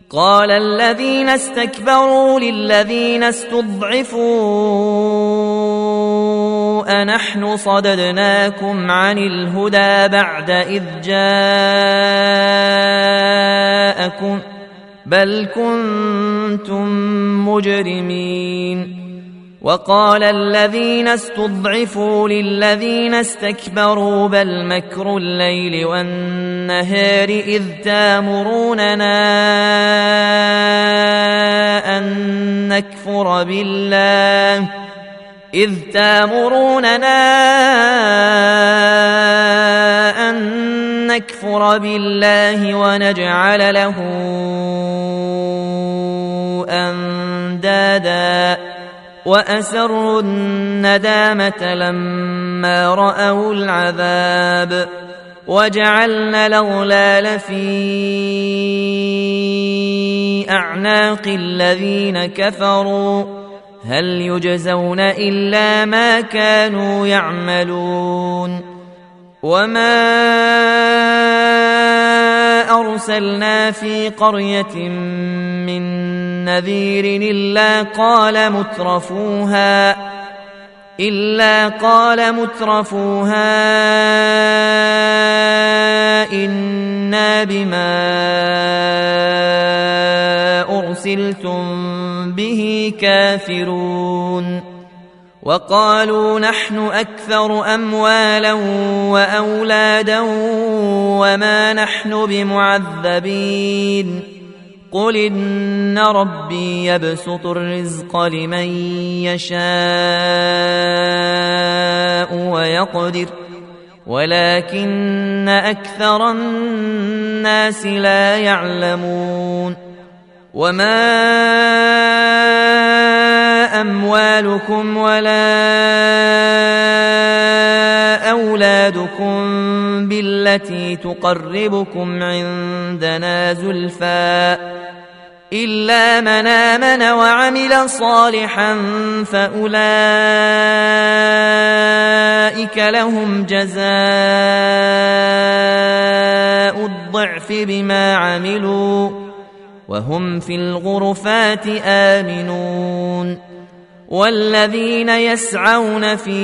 قال الذين استكبروا للذين استضعفوا أنحن صددناكم عن الهدى بعد إذ جاءكم بل كنتم مجرمين. وقال الذين استضعفوا للذين استكبروا بل مكر الليل والنهار إذ تأمروننا أن نكفر بالله ونجعل له أندادا وأسروا الندامة لما رأوا العذاب وجعلنا الأغلال في أعناق الذين كفروا هل يجزون إلا ما كانوا يعملون. وما أرسلنا في قرية من نذير إلا قال مترفوها إنا بما أرسلتم به كافرون. وقالوا نحن أكثر أموالا وأولادا وما نحن بمعذبين. قل إن ربي يبسط الرزق لمن يشاء ويقدر ولكن أكثر الناس لا يعلمون. وما أموالكم ولا أولادكم بالتي تقربكم عندنا زلفى إلا من آمن وعمل صالحا فأولئك لهم جزاء الضعف بما عملوا وهم في الغرفات آمنون. والذين يسعون في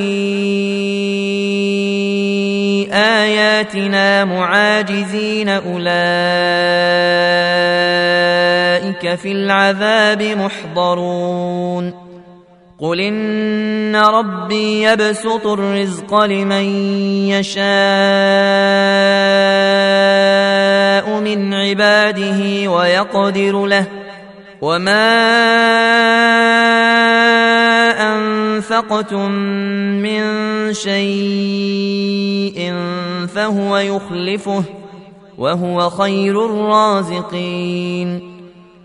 آياتنا معاجزين أولئك في العذاب محضرون. قل إن ربي يبسط الرزق لمن يشاء من عباده ويقدر له وما أنفقتم من شيء فهو يخلفه وهو خير الرازقين.